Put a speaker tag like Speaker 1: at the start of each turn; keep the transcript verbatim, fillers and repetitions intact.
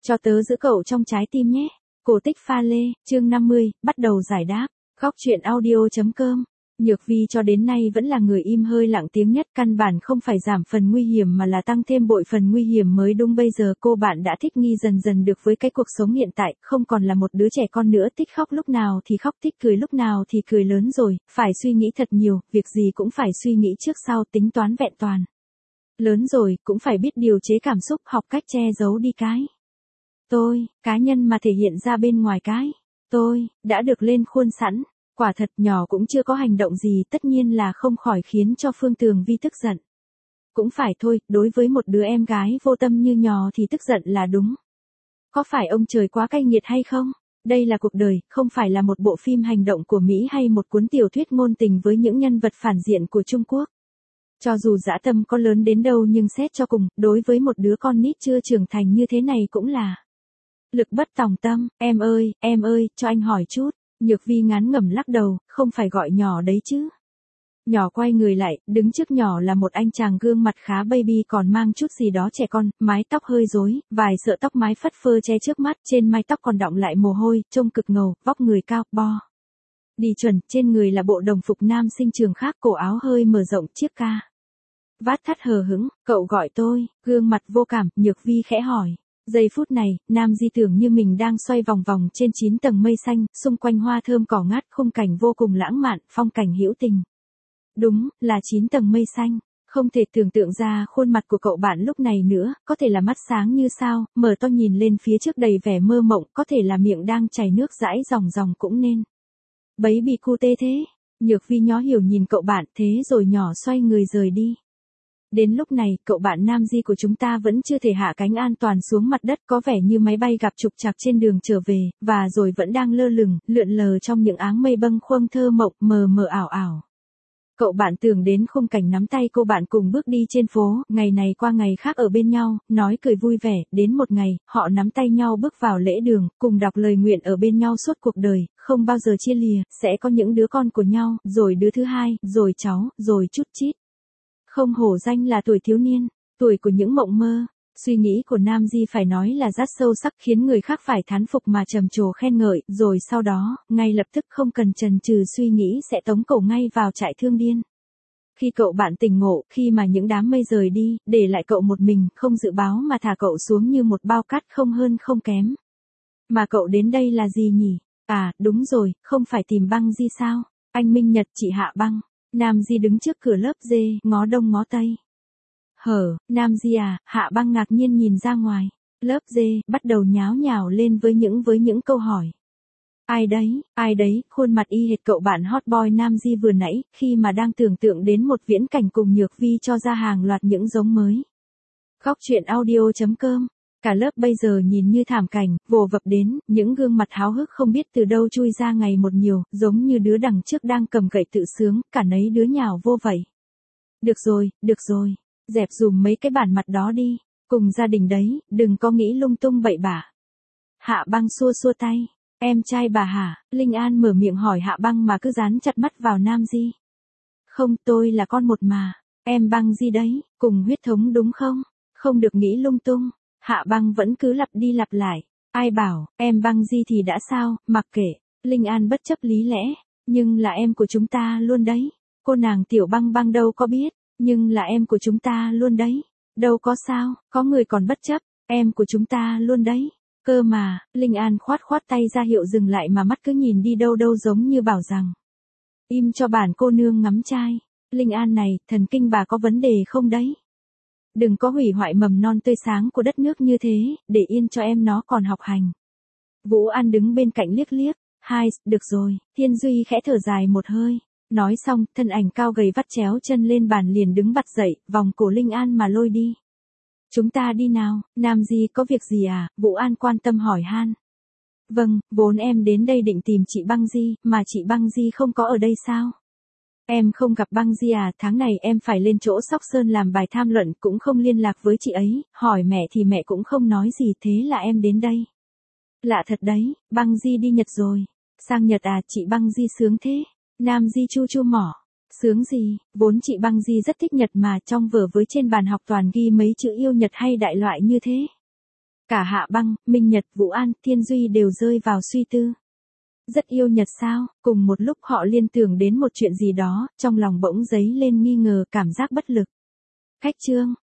Speaker 1: Cho tớ giữ cậu trong trái tim nhé. Cổ tích pha lê, chương năm mươi, bắt đầu giải đáp. Góc truyện audio.com. Nhược Vi cho đến nay vẫn là người im hơi lặng tiếng nhất, căn bản không phải giảm phần nguy hiểm mà là tăng thêm bội phần nguy hiểm mới đúng. Bây giờ cô bạn đã thích nghi dần dần được với cái cuộc sống hiện tại, không còn là một đứa trẻ con nữa, thích khóc lúc nào thì khóc, thích cười lúc nào thì cười, lớn rồi, phải suy nghĩ thật nhiều, việc gì cũng phải suy nghĩ trước sau, tính toán vẹn toàn. Lớn rồi, cũng phải biết điều chế cảm xúc, học cách che giấu đi cái tôi, cá nhân mà thể hiện ra bên ngoài cái tôi, đã được lên khuôn sẵn. Quả thật nhỏ cũng chưa có hành động gì, tất nhiên là không khỏi khiến cho Phương Tường Vi tức giận. Cũng phải thôi, đối với một đứa em gái vô tâm như nhỏ thì tức giận là đúng. Có phải ông trời quá cay nghiệt hay không? Đây là cuộc đời, không phải là một bộ phim hành động của Mỹ hay một cuốn tiểu thuyết ngôn tình với những nhân vật phản diện của Trung Quốc. Cho dù dã tâm có lớn đến đâu nhưng xét cho cùng, đối với một đứa con nít chưa trưởng thành như thế này cũng là lực bất tòng tâm. Em ơi, em ơi, cho anh hỏi chút. Nhược Vi ngán ngẩm lắc đầu, không phải gọi nhỏ đấy chứ. Nhỏ quay người lại, đứng trước nhỏ là một anh chàng gương mặt khá baby, còn mang chút gì đó trẻ con, mái tóc hơi rối, vài sợi tóc mái phất phơ che trước mắt, trên mái tóc còn đọng lại mồ hôi, trông cực ngầu, vóc người cao, bo đi chuẩn, trên người là bộ đồng phục nam sinh trường khác, cổ áo hơi mở rộng, chiếc ca vát thắt hờ hững. Cậu gọi tôi, gương mặt vô cảm, Nhược Vi khẽ hỏi. Giây phút này, Nam Di tưởng như mình đang xoay vòng vòng trên chín tầng mây xanh, xung quanh hoa thơm cỏ ngát, khung cảnh vô cùng lãng mạn, phong cảnh hữu tình. Đúng, là chín tầng mây xanh. Không thể tưởng tượng ra khuôn mặt của cậu bạn lúc này nữa, có thể là mắt sáng như sao, mở to nhìn lên phía trước đầy vẻ mơ mộng, có thể là miệng đang chảy nước dãi ròng ròng cũng nên. Bấy bị cu tê thế. Nhược Vi nhó hiểu nhìn cậu bạn, thế rồi nhỏ xoay người rời đi. Đến lúc này, cậu bạn Nam Di của chúng ta vẫn chưa thể hạ cánh an toàn xuống mặt đất, có vẻ như máy bay gặp trục trặc trên đường trở về, và rồi vẫn đang lơ lửng, lượn lờ trong những áng mây bâng khuâng thơ mộng, mờ mờ ảo ảo. Cậu bạn tưởng đến khung cảnh nắm tay cô bạn cùng bước đi trên phố, ngày này qua ngày khác ở bên nhau, nói cười vui vẻ, đến một ngày, họ nắm tay nhau bước vào lễ đường, cùng đọc lời nguyện ở bên nhau suốt cuộc đời, không bao giờ chia lìa, sẽ có những đứa con của nhau, rồi đứa thứ hai, rồi cháu, rồi chút chít. Không hổ danh là tuổi thiếu niên, tuổi của những mộng mơ. Suy nghĩ của Nam Di phải nói là rất sâu sắc, khiến người khác phải thán phục mà trầm trồ khen ngợi, rồi sau đó, ngay lập tức không cần chần chừ suy nghĩ sẽ tống cậu ngay vào trại thương điên. Khi cậu bạn tỉnh ngộ, khi mà những đám mây rời đi, để lại cậu một mình, không dự báo mà thả cậu xuống như một bao cát, không hơn không kém. Mà cậu đến đây là gì nhỉ? À, đúng rồi, không phải tìm Băng Di sao? Anh Minh Nhật, chị Hạ Băng. Nam Di đứng trước cửa lớp dê, ngó đông ngó tây. Hở, Nam Di à, Hạ Băng ngạc nhiên nhìn ra ngoài. Lớp dê, bắt đầu nháo nhào lên với những với những câu hỏi. Ai đấy, ai đấy, khuôn mặt y hệt cậu bạn hot boy Nam Di vừa nãy, khi mà đang tưởng tượng đến một viễn cảnh cùng Nhược Vi cho ra hàng loạt những giống mới. Góc truyện audio.com. Cả lớp bây giờ nhìn như thảm cảnh, vồ vập đến, những gương mặt háo hức không biết từ đâu chui ra ngày một nhiều, giống như đứa đằng trước đang cầm gậy tự sướng, cả nấy đứa nhào vô vậy. Được rồi, được rồi, dẹp dùm mấy cái bản mặt đó đi, cùng gia đình đấy, đừng có nghĩ lung tung bậy bạ. Hạ Băng xua xua tay, em trai bà hả? Linh An mở miệng hỏi Hạ Băng mà cứ dán chặt mắt vào Nam Di. Không, tôi là con một mà, em Băng Di đấy, cùng huyết thống đúng không? Không được nghĩ lung tung. Hạ Băng vẫn cứ lặp đi lặp lại. Ai bảo, em Băng Di thì đã sao, mặc kệ. Linh An bất chấp lý lẽ. Nhưng là em của chúng ta luôn đấy. Cô nàng Tiểu Băng Băng đâu có biết. Nhưng là em của chúng ta luôn đấy. Đâu có sao, có người còn bất chấp. Em của chúng ta luôn đấy. Cơ mà, Linh An khoát khoát tay ra hiệu dừng lại mà mắt cứ nhìn đi đâu đâu giống như bảo rằng. Im cho bản cô nương ngắm trai. Linh An này, thần kinh bà có vấn đề không đấy? Đừng có hủy hoại mầm non tươi sáng của đất nước như thế, để yên cho em nó còn học hành. Vũ An đứng bên cạnh liếc liếc. Hai, được rồi, Thiên Duy khẽ thở dài một hơi. Nói xong, thân ảnh cao gầy vắt chéo chân lên bàn liền đứng bật dậy, vòng cổ Linh An mà lôi đi. Chúng ta đi nào, Nam Di có việc gì à? Vũ An quan tâm hỏi han. Vâng, vốn em đến đây định tìm chị Băng Di, mà chị Băng Di không có ở đây sao? Em không gặp Băng Di à, tháng này em phải lên chỗ Sóc Sơn làm bài tham luận, cũng không liên lạc với chị ấy, hỏi mẹ thì mẹ cũng không nói gì, thế là em đến đây. Lạ thật đấy, Băng Di đi Nhật rồi. Sang Nhật à, chị Băng Di sướng thế. Nam Di chu chu mỏ. Sướng gì, vốn chị Băng Di rất thích Nhật mà, trong vở với trên bàn học toàn ghi mấy chữ yêu Nhật hay đại loại như thế. Cả Hạ Băng, Minh Nhật, Vũ An, Thiên Duy đều rơi vào suy tư. Rất yêu Nhật sao? Cùng một lúc họ liên tưởng đến một chuyện gì đó, trong lòng bỗng dấy lên nghi ngờ, cảm giác bất lực. Khách Trương,